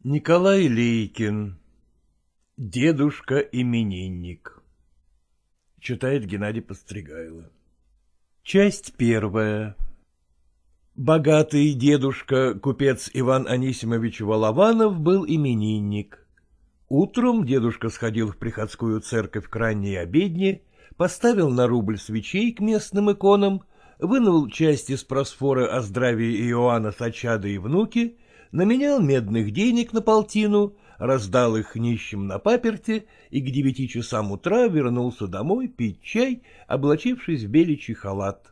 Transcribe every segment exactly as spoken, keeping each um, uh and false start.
Николай Лейкин. Дедушка-именинник. Читает Геннадий Постригайло. Часть первая. Богатый дедушка, купец Иван Анисимович Волованов, был именинник. Утром дедушка сходил в приходскую церковь к ранней обедне, поставил на рубль свечей к местным иконам, вынул часть из просфоры о здравии Иоанна Сачада и внуки, наменял медных денег на полтину, раздал их нищим на паперти и к девяти часам утра вернулся домой пить чай, облачившись в беличий халат.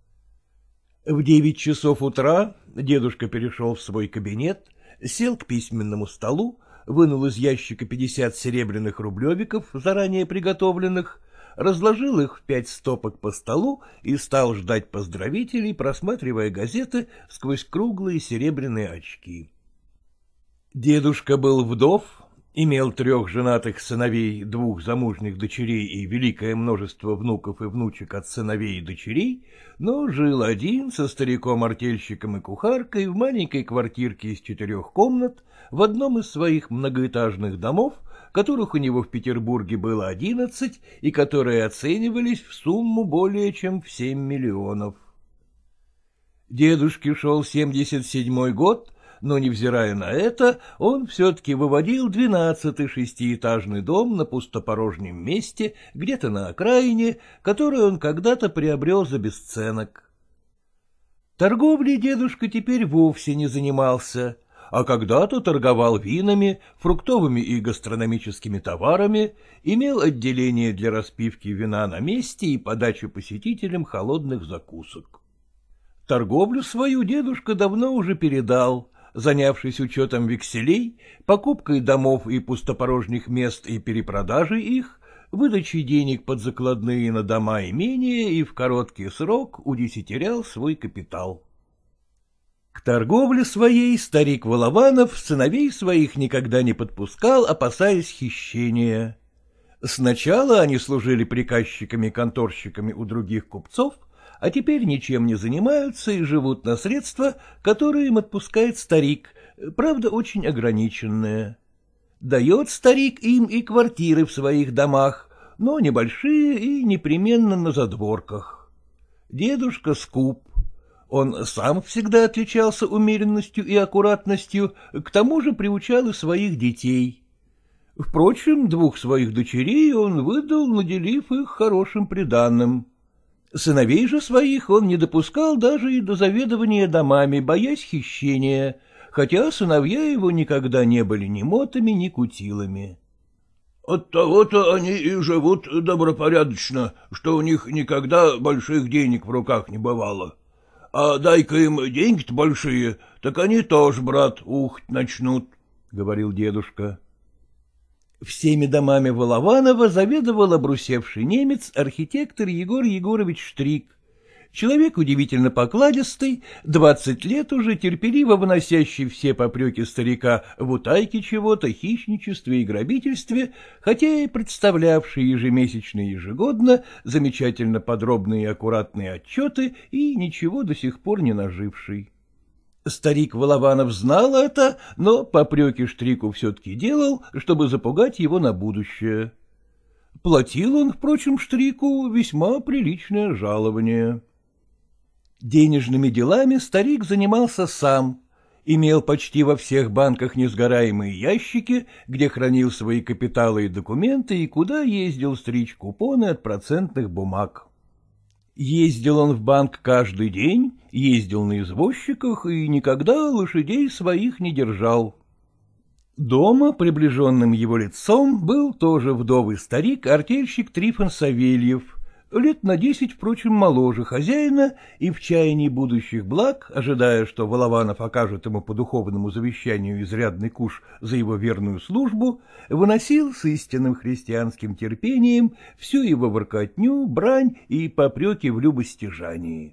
В девять часов утра дедушка перешел в свой кабинет, сел к письменному столу, вынул из ящика пятьдесят серебряных рублевиков, заранее приготовленных, разложил их в пять стопок по столу и стал ждать поздравителей, просматривая газеты сквозь круглые серебряные очки. Дедушка был вдов, имел трех женатых сыновей, двух замужних дочерей и великое множество внуков и внучек от сыновей и дочерей, но жил один со стариком-артельщиком и кухаркой в маленькой квартирке из четырех комнат в одном из своих многоэтажных домов, которых у него в Петербурге было одиннадцать и которые оценивались в сумму более чем в семь миллионов. Дедушке шел семьдесят седьмой год, но, невзирая на это, он все-таки выводил двенадцатый шестиэтажный дом на пустопорожнем месте, где-то на окраине, который он когда-то приобрел за бесценок. Торговлей дедушка теперь вовсе не занимался, а когда-то торговал винами, фруктовыми и гастрономическими товарами, имел отделение для распивки вина на месте и подачи посетителям холодных закусок. Торговлю свою дедушка давно уже передал, занявшись учетом векселей, покупкой домов и пустопорожних мест и перепродажей их, выдачей денег под закладные на дома имения и в короткий срок удесятерял свой капитал. К торговле своей старик Волованов сыновей своих никогда не подпускал, опасаясь хищения. Сначала они служили приказчиками-конторщиками у других купцов, а теперь ничем не занимаются и живут на средства, которые им отпускает старик, правда, очень ограниченные. Дает старик им и квартиры в своих домах, но небольшие и непременно на задворках. Дедушка скуп. Он сам всегда отличался умеренностью и аккуратностью, к тому же приучал и своих детей. Впрочем, двух своих дочерей он выдал, наделив их хорошим приданым. Сыновей же своих он не допускал даже и до заведования домами, боясь хищения, хотя сыновья его никогда не были ни мотами, ни кутилами. — Оттого-то они и живут добропорядочно, что у них никогда больших денег в руках не бывало. А дай-ка им деньги-то большие, так они тоже, брат, ухать начнут, — говорил дедушка. Всеми домами Волованова заведовал обрусевший немец, архитектор Егор Егорович Штрик. Человек удивительно покладистый, двадцать лет уже терпеливо выносящий все попреки старика в утайке чего-то, хищничестве и грабительстве, хотя и представлявший ежемесячно и ежегодно замечательно подробные и аккуратные отчеты и ничего до сих пор не наживший. Старик Волованов знал это, но попреки Штрику все-таки делал, чтобы запугать его на будущее. Платил он, впрочем, Штрику весьма приличное жалование. Денежными делами старик занимался сам, имел почти во всех банках несгораемые ящики, где хранил свои капиталы и документы, и куда ездил стричь купоны от процентных бумаг. Ездил он в банк каждый день, ездил на извозчиках и никогда лошадей своих не держал. Дома, приближенным его лицом, был тоже вдовый старик-артельщик Трифон Савельев, лет на десять, впрочем, моложе хозяина, и в чаянии будущих благ, ожидая, что Волованов окажет ему по духовному завещанию изрядный куш за его верную службу, выносил с истинным христианским терпением всю его воркотню, брань и попреки в любостяжании.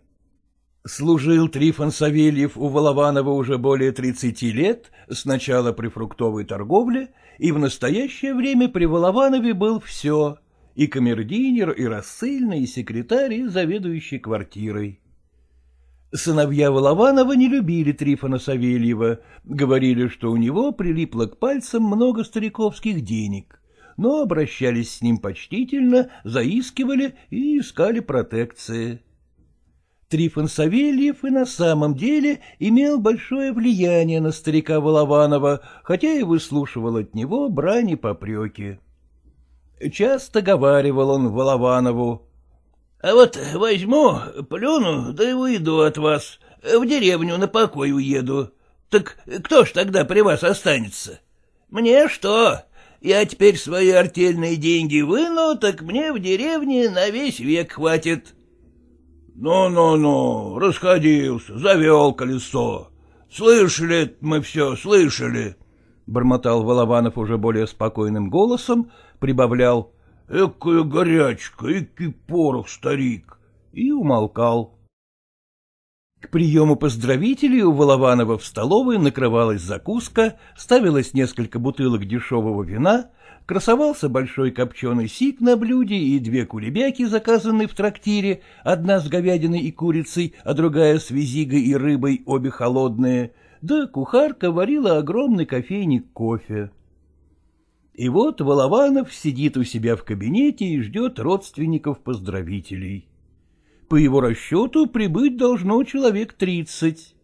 Служил Трифон Савельев у Волованова уже более тридцати лет, сначала при фруктовой торговле, и в настоящее время при Волованове был все — и камердинер, и рассыльный, и секретарь, и заведующий квартирой. Сыновья Волованова не любили Трифона Савельева, говорили, что у него прилипло к пальцам много стариковских денег, но обращались с ним почтительно, заискивали и искали протекции. Трифон Савельев и на самом деле имел большое влияние на старика Волованова, хотя и выслушивал от него брань и попреки. Часто говаривал он Волованову: — А вот возьму, плюну, да и уйду от вас, в деревню на покой уеду. Так кто ж тогда при вас останется? Мне что? Я теперь свои артельные деньги выну, так мне в деревне на весь век хватит. Ну, — Ну-ну-ну, расходился, завел колесо. Слышали мы все, слышали, — бормотал Волованов уже более спокойным голосом, прибавлял: — Экая горячка, экий порох, старик, и умолкал. К приему поздравителей у Волованова в столовой накрывалась закуска, ставилось несколько бутылок дешевого вина, красовался большой копченый сик на блюде и две кулебяки, заказанные в трактире, одна с говядиной и курицей, а другая с визигой и рыбой, обе холодные, да кухарка варила огромный кофейник кофе. И вот Волованов сидит у себя в кабинете и ждет родственников-поздравителей. По его расчету прибыть должно человек тридцать.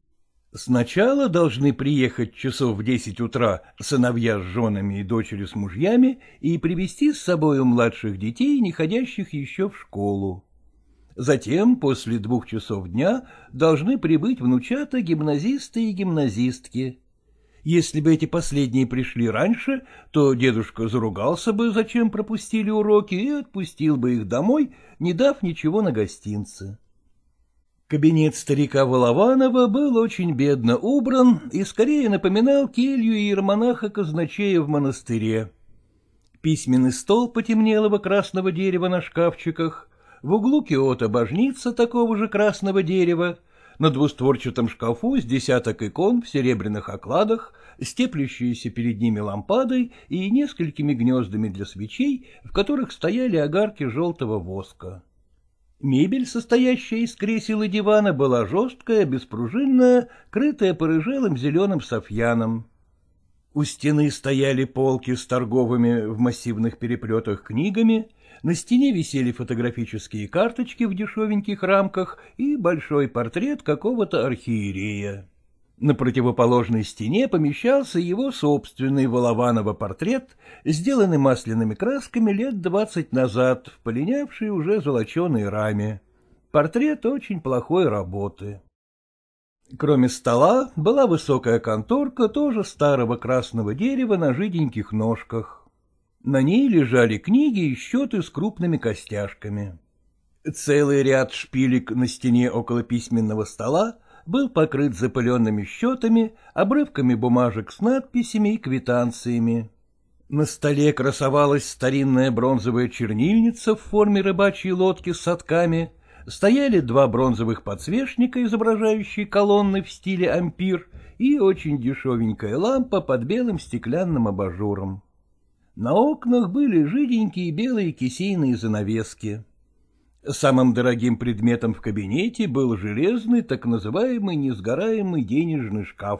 Сначала должны приехать часов в десять утра сыновья с женами и дочери с мужьями и привезти с собою младших детей, не ходящих еще в школу. Затем, после двух часов дня, должны прибыть внучата гимназисты и гимназистки. Если бы эти последние пришли раньше, то дедушка заругался бы, зачем пропустили уроки, и отпустил бы их домой, не дав ничего на гостинце. Кабинет старика Волованова был очень бедно убран и скорее напоминал келью иеромонаха-казначея в монастыре. Письменный стол потемнелого красного дерева на шкафчиках, в углу киота божница такого же красного дерева, на двустворчатом шкафу с десяток икон в серебряных окладах, степлющиеся перед ними лампадой и несколькими гнездами для свечей, в которых стояли огарки желтого воска. Мебель, состоящая из кресел и дивана, была жесткая, беспружинная, крытая порыжелым зеленым софьяном. У стены стояли полки с торговыми в массивных переплетах книгами, на стене висели фотографические карточки в дешевеньких рамках и большой портрет какого-то архиерея. На противоположной стене помещался его собственный Волованова портрет, сделанный масляными красками лет двадцать назад, в полинявшей уже золоченой раме. Портрет очень плохой работы. Кроме стола была высокая конторка, тоже старого красного дерева на жиденьких ножках. На ней лежали книги и счеты с крупными костяшками. Целый ряд шпилек на стене около письменного стола был покрыт запыленными счетами, обрывками бумажек с надписями и квитанциями. На столе красовалась старинная бронзовая чернильница в форме рыбачьей лодки с садками, стояли два бронзовых подсвечника, изображающие колонны в стиле ампир, и очень дешевенькая лампа под белым стеклянным абажуром. На окнах были жиденькие белые кисейные занавески. Самым дорогим предметом в кабинете был железный, так называемый несгораемый денежный шкаф.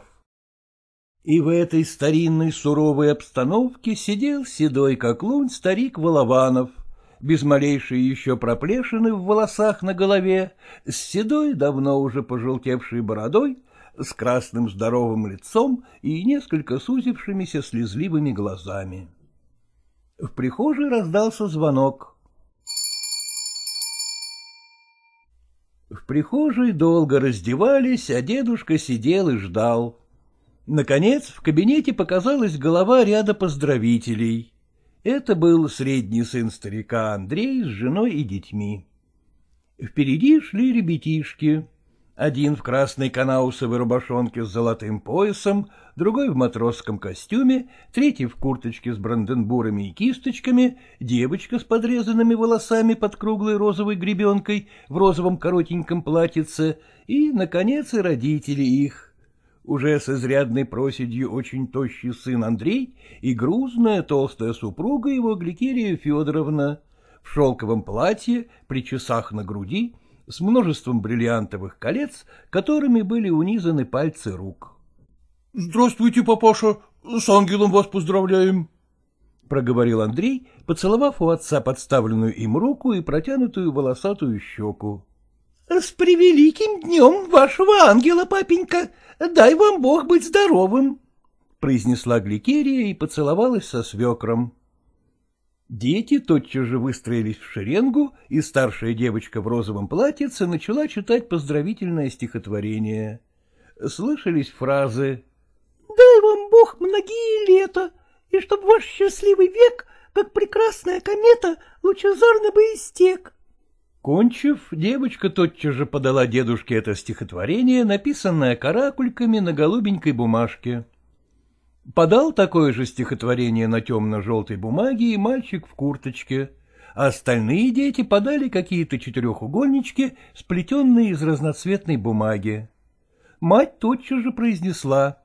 И в этой старинной суровой обстановке сидел седой как лунь старик Волованов, без малейшей еще проплешины в волосах на голове, с седой, давно уже пожелтевшей бородой, с красным здоровым лицом и несколько сузившимися слезливыми глазами. В прихожей раздался звонок. В прихожей долго раздевались, а дедушка сидел и ждал. Наконец в кабинете показалась голова ряда поздравителей. Это был средний сын старика Андрей с женой и детьми. Впереди шли ребятишки. Один в красной канаусовой рубашонке с золотым поясом, другой в матросском костюме, третий в курточке с бранденбурами и кисточками, девочка с подрезанными волосами под круглой розовой гребенкой в розовом коротеньком платьице и, наконец, и родители их. Уже с изрядной проседью очень тощий сын Андрей и грузная толстая супруга его Гликерия Федоровна в шелковом платье, при часах на груди, с множеством бриллиантовых колец, которыми были унизаны пальцы рук. — Здравствуйте, папаша, с ангелом вас поздравляем, — проговорил Андрей, поцеловав у отца подставленную им руку и протянутую волосатую щеку. — С превеликим днем вашего ангела, папенька! Дай вам Бог быть здоровым! — произнесла Гликерия и поцеловалась со свекром. Дети тотчас же выстроились в шеренгу, и старшая девочка в розовом платьице начала читать поздравительное стихотворение. Слышались фразы: «Дай вам Бог многие лета, и чтоб ваш счастливый век, как прекрасная комета, лучезарно бы истек». Кончив, девочка тотчас же подала дедушке это стихотворение, написанное каракульками на голубенькой бумажке. Подал такое же стихотворение на темно-желтой бумаге и мальчик в курточке, а остальные дети подали какие-то четырехугольнички, сплетенные из разноцветной бумаги. Мать тотчас же произнесла: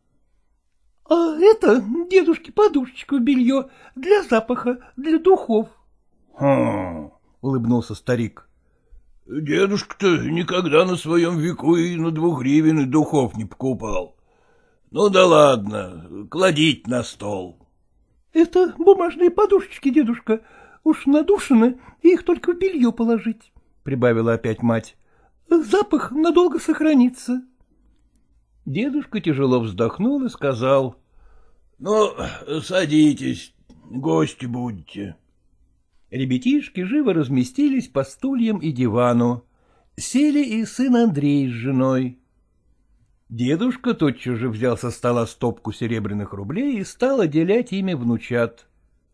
— А это, дедушке, подушечка в белье для запаха, для духов. — Хм, — улыбнулся старик. — Дедушка-то никогда на своем веку и на двух гривен и духов не покупал. Ну да ладно, кладите на стол. — Это бумажные подушечки, дедушка, уж надушены, их только в белье положить, — прибавила опять мать. — Запах надолго сохранится. Дедушка тяжело вздохнул и сказал: — Ну, садитесь, гости будете. Ребятишки живо разместились по стульям и дивану. Сели и сын Андрей с женой. Дедушка тотчас же взял со стола стопку серебряных рублей и стал отделять ими внучат.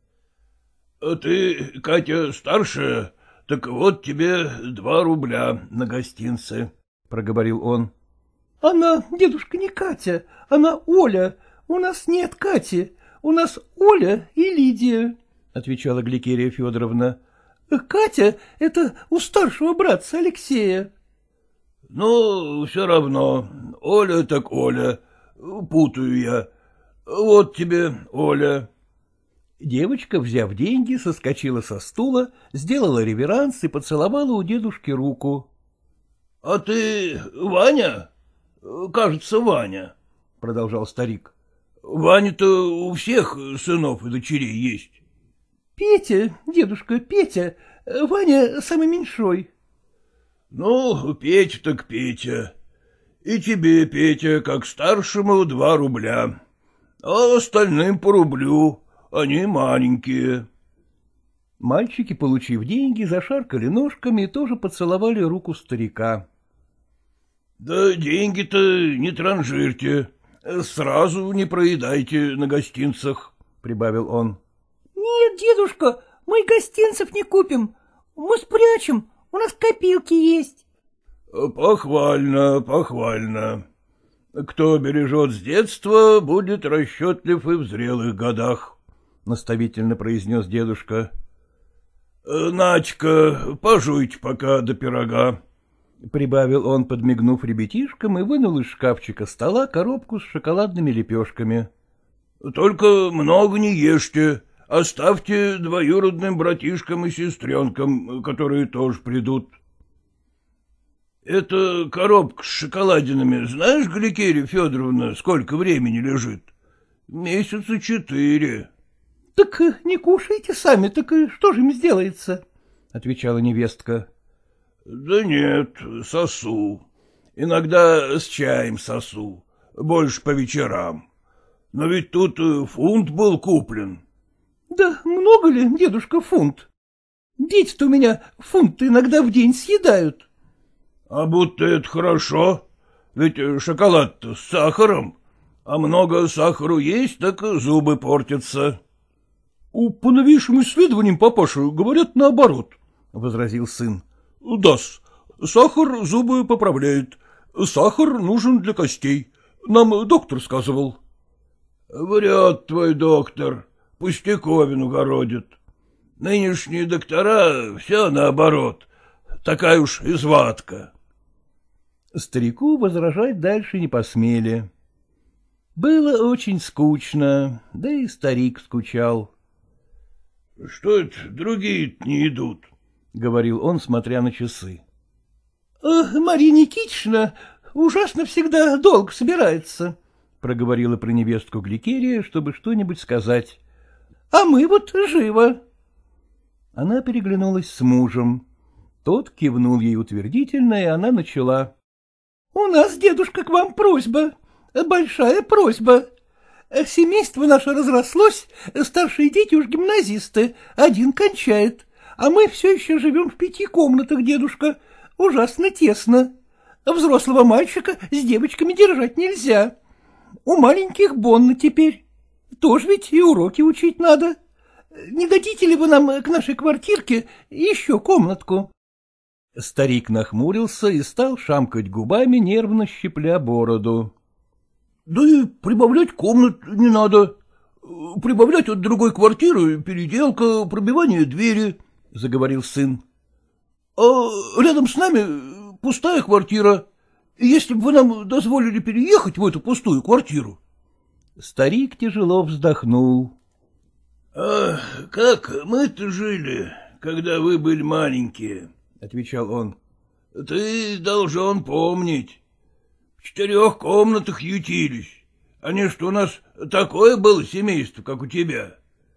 — Ты, Катя, старшая, так вот тебе два рубля на гостинцы, — проговорил он. — Она, дедушка, не Катя, она Оля. У нас нет Кати, у нас Оля и Лидия, — отвечала Гликерия Федоровна. — Катя — это у старшего братца Алексея. — Ну, все равно, Оля так Оля, путаю я. Вот тебе Оля. Девочка, взяв деньги, соскочила со стула, сделала реверанс и поцеловала у дедушки руку. — А ты Ваня? Кажется, Ваня, — продолжал старик. — Ваня-то у всех сынов и дочерей есть. — Петя, дедушка, Петя, Ваня самый меньшой. — Ну, Петя так Петя. И тебе, Петя, как старшему, два рубля, а остальным по рублю, они маленькие. Мальчики, получив деньги, зашаркали ножками и тоже поцеловали руку старика. — Да деньги-то не транжирьте, сразу не проедайте на гостинцах, — прибавил он. — Нет, дедушка, мы гостинцев не купим, мы спрячем, у нас копилки есть. — Похвально, похвально. Кто бережет с детства, будет расчетлив и в зрелых годах, — наставительно произнес дедушка. — Надька, пожуйте пока до пирога, — прибавил он, подмигнув ребятишкам, и вынул из шкафчика стола коробку с шоколадными лепешками. — Только много не ешьте, оставьте двоюродным братишкам и сестренкам, которые тоже придут. — Эта коробка с шоколадинами, знаешь, Гликерия Федоровна, сколько времени лежит? Месяца четыре. — Так не кушайте сами, так что же им сделается? — отвечала невестка. — Да нет, сосу. Иногда с чаем сосу, больше по вечерам. Но ведь тут фунт был куплен. — Да много ли, дедушка, фунт? Дети-то у меня фунт иногда в день съедают. — А будто это хорошо, ведь шоколад-то с сахаром, а много сахару есть, так зубы портятся. — По новейшим исследованиям, папаша, говорят наоборот, — возразил сын. — Да-с, сахар зубы поправляет, сахар нужен для костей, нам доктор сказывал. — Врет твой доктор, пустяковину городит. Нынешние доктора все наоборот, такая уж извадка. Старику возражать дальше не посмели. Было очень скучно, да и старик скучал. — Что это другие не идут? — говорил он, смотря на часы. — Марья Никитична ужасно всегда долго собирается, — проговорила про невестку Гликерия, чтобы что-нибудь сказать. — А мы вот живо. Она переглянулась с мужем. Тот кивнул ей утвердительно, и она начала. — У нас, дедушка, к вам просьба, большая просьба. Семейство наше разрослось, старшие дети уж гимназисты, один кончает, а мы все еще живем в пяти комнатах, дедушка, ужасно тесно. Взрослого мальчика с девочками держать нельзя. У маленьких Бонны теперь. Тоже ведь и уроки учить надо. Не дадите ли вы нам к нашей квартирке еще комнатку? Старик нахмурился и стал шамкать губами, нервно щипля бороду. — Да и прибавлять комнат не надо. Прибавлять от другой квартиры переделка, пробивание двери, — заговорил сын. — А рядом с нами пустая квартира. Если бы вы нам дозволили переехать в эту пустую квартиру. Старик тяжело вздохнул. — А как мы-то жили, когда вы были маленькие, — отвечал он. — Ты должен помнить. В четырех комнатах ютились, а не что у нас такое было семейство, как у тебя.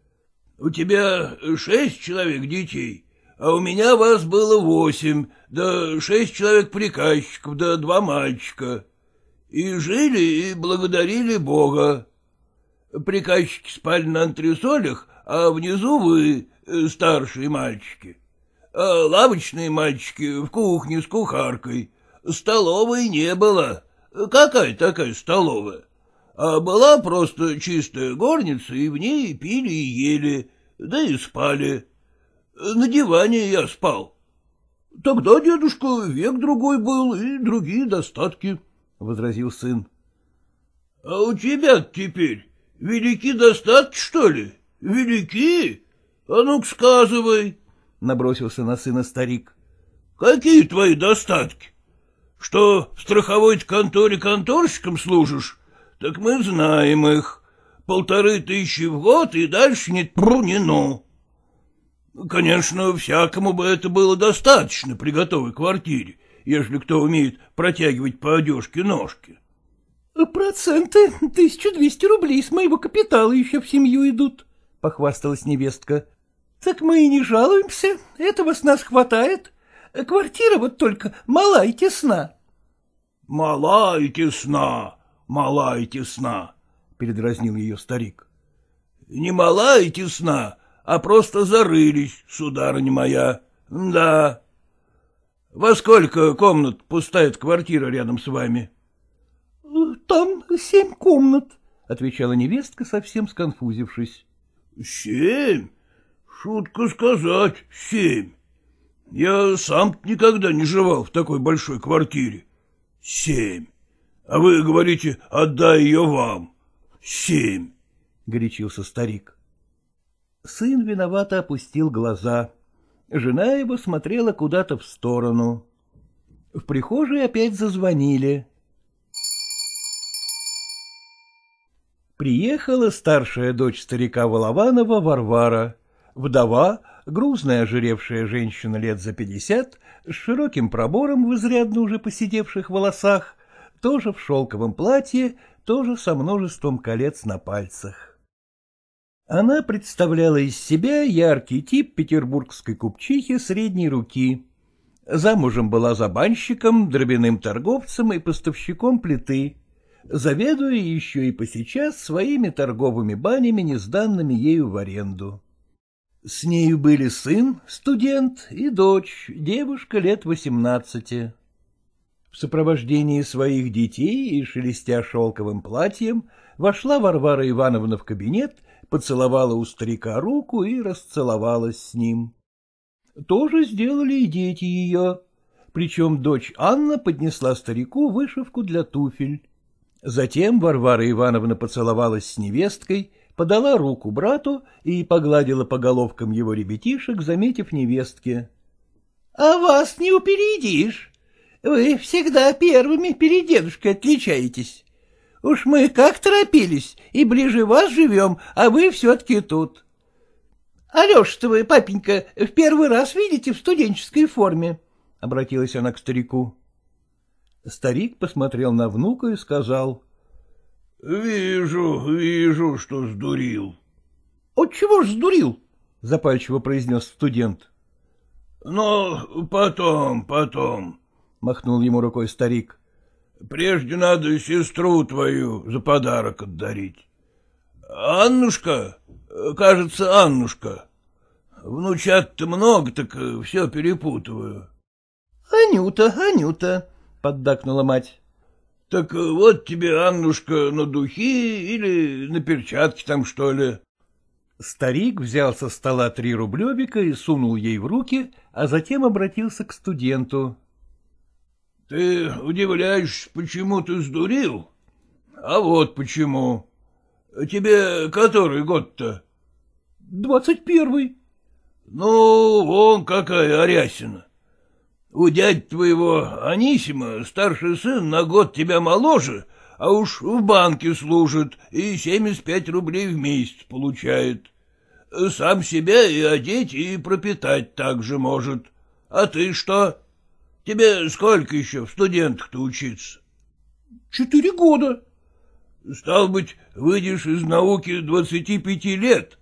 У тебя шесть человек детей, а у меня вас было восемь, да шесть человек приказчиков, да два мальчика. И жили, и благодарили Бога. Приказчики спали на антресолях, а внизу вы, старшие мальчики. А лавочные мальчики в кухне с кухаркой. Столовой не было. Какая такая столовая? А была просто чистая горница, и в ней пили и ели, да и спали. На диване я спал. Тогда, дедушка, век другой был и другие достатки, — возразил сын. — А у тебя теперь велики достатки, что ли? Велики? А ну-ка сказывай, — набросился на сына старик. — Какие твои достатки? Что в страховой конторе конторщиком служишь? Так мы знаем их. Полторы тысячи в год и дальше ни тпру, ни ну. Конечно, всякому бы это было достаточно при готовой квартире, ежели кто умеет протягивать по одежке ножки. — Проценты тысяча двести рублей с моего капитала еще в семью идут, — похвасталась невестка. — Так мы и не жалуемся, этого с нас хватает. Квартира вот только мала и тесна. — Мала и тесна, мала и тесна, — передразнил ее старик. — Не мала и тесна, а просто зарылись, сударыня моя, да. Во сколько комнат пустает квартира рядом с вами? — Там семь комнат, — отвечала невестка, совсем сконфузившись. — Семь? Шутка сказать, семь. Я сам никогда не жевал в такой большой квартире. Семь. А вы говорите, отдай ее вам. Семь, — горячился старик. Сын виновато опустил глаза. Жена его смотрела куда-то в сторону. В прихожей опять зазвонили. Приехала старшая дочь старика Волованова Варвара, вдова, грузная ожиревшая женщина лет за пятьдесят, с широким пробором в изрядно уже поседевших волосах, тоже в шелковом платье, тоже со множеством колец на пальцах. Она представляла из себя яркий тип петербургской купчихи средней руки. Замужем была за банщиком, дробяным торговцем и поставщиком плиты, заведуя еще и посейчас своими торговыми банями, не сданными ею в аренду. С нею были сын, студент, и дочь, девушка лет восемнадцати. В сопровождении своих детей и шелестя шелковым платьем вошла Варвара Ивановна в кабинет, поцеловала у старика руку и расцеловалась с ним. То же сделали и дети ее, причем дочь Анна поднесла старику вышивку для туфель. Затем Варвара Ивановна поцеловалась с невесткой, подала руку брату и погладила по головкам его ребятишек, заметив невестке. — А вас не упередишь. Вы всегда первыми перед дедушкой отличаетесь. Уж мы как торопились, и ближе вас живем, а вы все-таки тут. Алеша-то вы, папенька, в первый раз видите в студенческой форме, — — обратилась она к старику. Старик посмотрел на внука и сказал: — Вижу, вижу, что сдурил. — Отчего ж сдурил? — запальчиво произнес студент. — Но потом, потом, — махнул ему рукой старик. — Прежде надо сестру твою за подарок отдарить. Аннушка, кажется, Аннушка. Внучат-то много, так все перепутываю. — Анюта, Анюта, — поддакнула мать. — Так вот тебе, Аннушка, на духи или на перчатки там, что ли? Старик взял со стола три рублевика и сунул ей в руки, а затем обратился к студенту. — Ты удивляешься, почему ты сдурил? А вот почему. Тебе который год-то? — Двадцать первый. — Ну, вон какая арясина. У дядь твоего Анисима старший сын на год тебя моложе, а уж в банке служит и семьдесят пять рублей в месяц получает. Сам себя и одеть, и пропитать также может. А ты что? Тебе сколько еще в студентах-то учиться? — Четыре года. — Стал быть, выйдешь из науки двадцати пяти лет?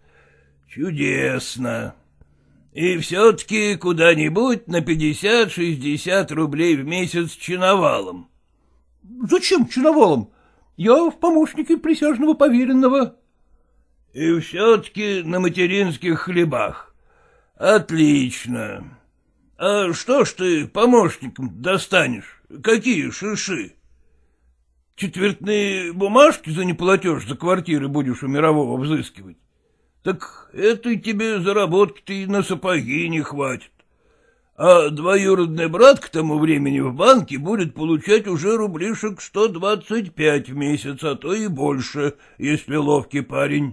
Чудесно. И все-таки куда-нибудь на пятьдесят-шестьдесят рублей в месяц чиновалом. — Зачем чиновалом? Я в помощнике присяжного поверенного. — И все-таки на материнских хлебах. Отлично. А что ж ты помощником достанешь? Какие шиши? Четвертные бумажки за неплатеж за квартиры будешь у мирового взыскивать? Так этой тебе заработки-то и на сапоги не хватит. А двоюродный брат к тому времени в банке будет получать уже рублишек сто двадцать пять в месяц, а то и больше, если ловкий парень.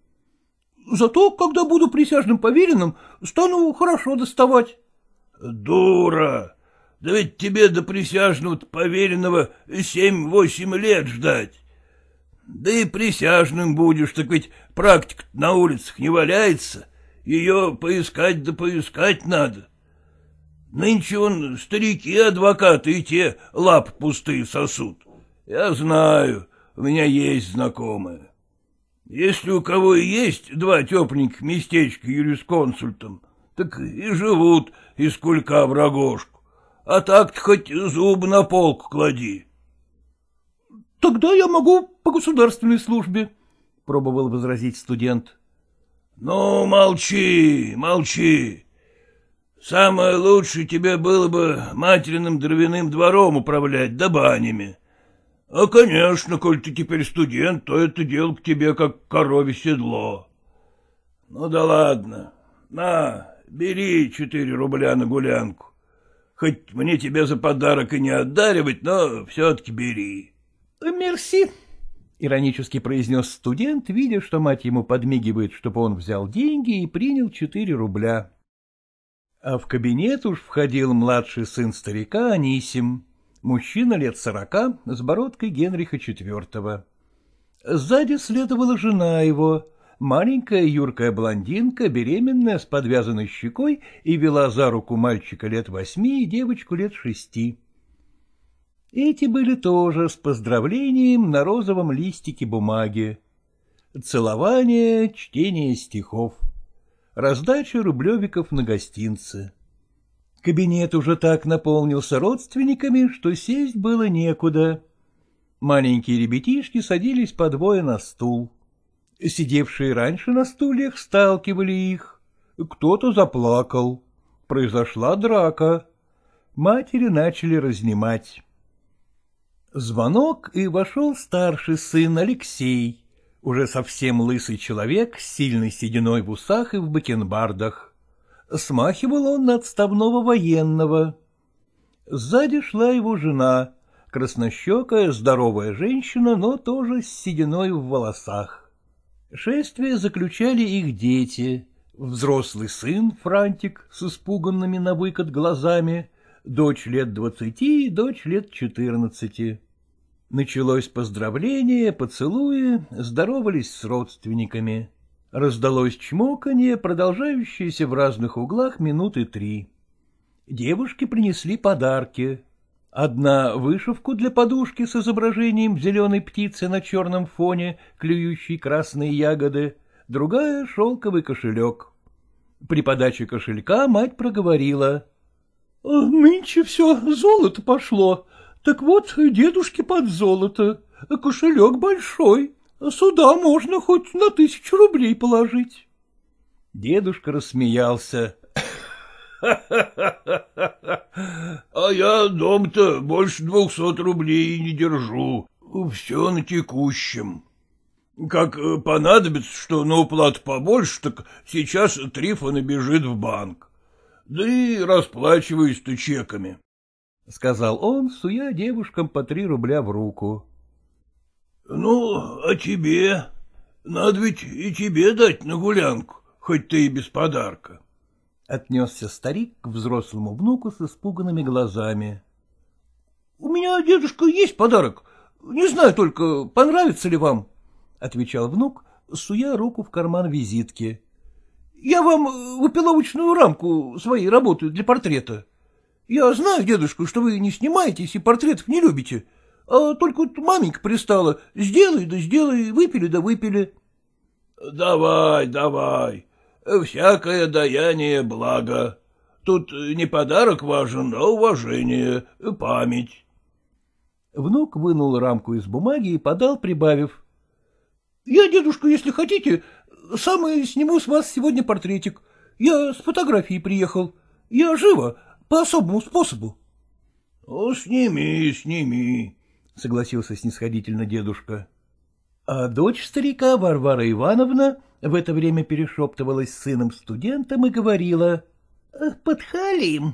Зато, когда буду присяжным поверенным, стану хорошо доставать. Дура! Да ведь тебе до присяжного поверенного семь-восемь лет ждать. Да и присяжным будешь, так ведь практика на улицах не валяется, ее поискать да поискать надо. Нынче вон старики-адвокаты и те лап пустые сосут. Я знаю, у меня есть знакомые. Если у кого и есть два тепленьких местечка юрисконсультом, так и живут из кулька в рогожку, а так-то хоть зуб на полку клади. — Тогда я могу по государственной службе, — пробовал возразить студент. — Ну, молчи, молчи. Самое лучшее тебе было бы материным дровяным двором управлять, да банями. А, конечно, коль ты теперь студент, то это дело к тебе как корове седло. Ну да ладно, на, бери четыре рубля на гулянку. Хоть мне тебя за подарок и не отдаривать, но все-таки бери. — Мерси, — иронически произнес студент, видя, что мать ему подмигивает, чтобы он взял деньги и принял четыре рубля. А в кабинет уж входил младший сын старика Анисим, мужчина лет сорока с бородкой Генриха четвертого. Сзади следовала жена его, маленькая юркая блондинка, беременная, с подвязанной щекой, и вела за руку мальчика лет восьми и девочку лет шести. Эти были тоже с поздравлением на розовом листике бумаги. Целование, чтение стихов. Раздача рублевиков на гостинцы. Кабинет уже так наполнился родственниками, что сесть было некуда. Маленькие ребятишки садились по двое на стул. Сидевшие раньше на стульях сталкивали их. Кто-то заплакал. Произошла драка. Матери начали разнимать. Звонок, и вошел старший сын Алексей. Уже совсем лысый человек с сильной сединой в усах и в бакенбардах. Смахивал он на отставного военного. Сзади шла его жена, краснощекая, здоровая женщина, но тоже с сединой в волосах. Шествие заключали их дети. Взрослый сын Франтик с испуганными навыкат глазами, дочь лет двадцати и дочь лет четырнадцати. Началось поздравление, поцелуи, здоровались с родственниками. Раздалось чмоканье, продолжающееся в разных углах минуты три. Девушки принесли подарки. Одна — вышивку для подушки с изображением зеленой птицы на черном фоне, клюющей красные ягоды, другая — шелковый кошелек. При подаче кошелька мать проговорила: — Нынче все золото пошло, так вот дедушке под золото, кошелек большой, сюда можно хоть на тысячу рублей положить. Дедушка рассмеялся. — А я дом-то больше двухсот рублей не держу, все на текущем. Как понадобится, что на уплату побольше, так сейчас Трифон бежит в банк. Да и расплачиваюсь-то чеками, — сказал он, суя девушкам по три рубля в руку. — Ну, а тебе? Надо ведь и тебе дать на гулянку, хоть ты и без подарка. Отнесся старик к взрослому внуку с испуганными глазами. — У меня, дедушка, есть подарок. Не знаю только, понравится ли вам, — отвечал внук, суя руку в карман визитки. — Я вам выпиловочную рамку своей работы для портрета. Я знаю, дедушка, что вы не снимаетесь и портретов не любите, а только вот маменька пристала: сделай да сделай, выпили да выпили. — Давай, давай. Всякое даяние благо. Тут не подарок важен, а уважение, память. Внук вынул рамку из бумаги и подал, прибавив: — Я, дедушка, если хотите, сам и сниму с вас сегодня портретик. Я с фотографией приехал. Я живо, по особому способу. — Ну, сними, сними, — согласился снисходительно дедушка. А дочь старика, Варвара Ивановна, в это время перешептывалась с сыном-студентом и говорила: — Подхалим,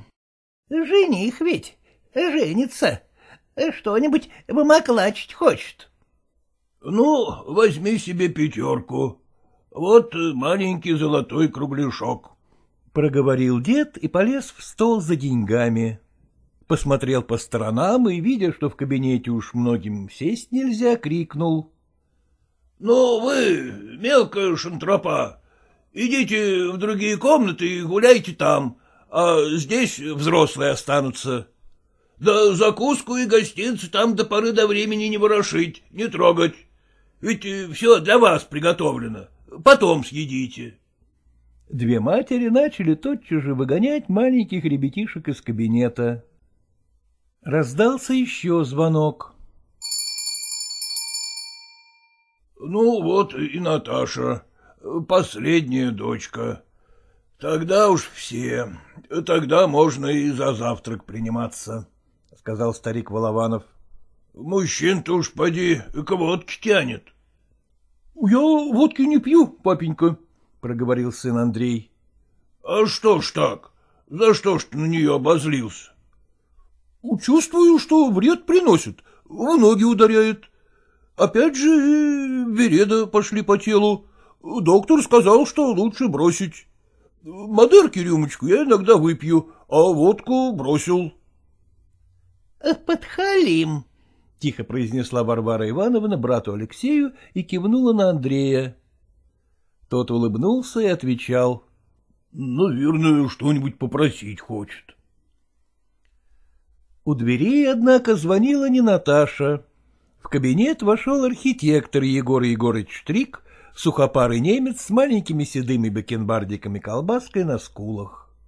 жених ведь, женится, что-нибудь вымоклачить хочет. — Ну, возьми себе пятерку, вот маленький золотой кругляшок, — проговорил дед и полез в стол за деньгами. Посмотрел по сторонам и, видя, что в кабинете уж многим сесть нельзя, крикнул: — Ну, вы, мелкая шантропа, идите в другие комнаты и гуляйте там, а здесь взрослые останутся. Да закуску и гостинцы там до поры до времени не ворошить, не трогать, ведь все для вас приготовлено, потом съедите. Две матери начали тотчас же выгонять маленьких ребятишек из кабинета. Раздался еще звонок. — Ну, вот и Наташа, последняя дочка. Тогда уж все, тогда можно и за завтрак приниматься, — сказал старик Волованов. — Мужчин-то уж поди к водке тянет. — Я водки не пью, папенька, — проговорил сын Андрей. — А что ж так? За что ж ты на нее обозлился? — Чувствую, что вред приносит, в ноги ударяет. Опять же вереда пошли по телу. Доктор сказал, что лучше бросить. Мадерки рюмочку я иногда выпью, а водку бросил. — Подхалим, — тихо произнесла Варвара Ивановна брату Алексею и кивнула на Андрея. Тот улыбнулся и отвечал: — Наверное, что-нибудь попросить хочет. У дверей, однако, звонила не Наташа. В кабинет вошел архитектор Егор Егорыч Штрик, сухопарый немец с маленькими седыми бакенбардиками колбаской на скулах.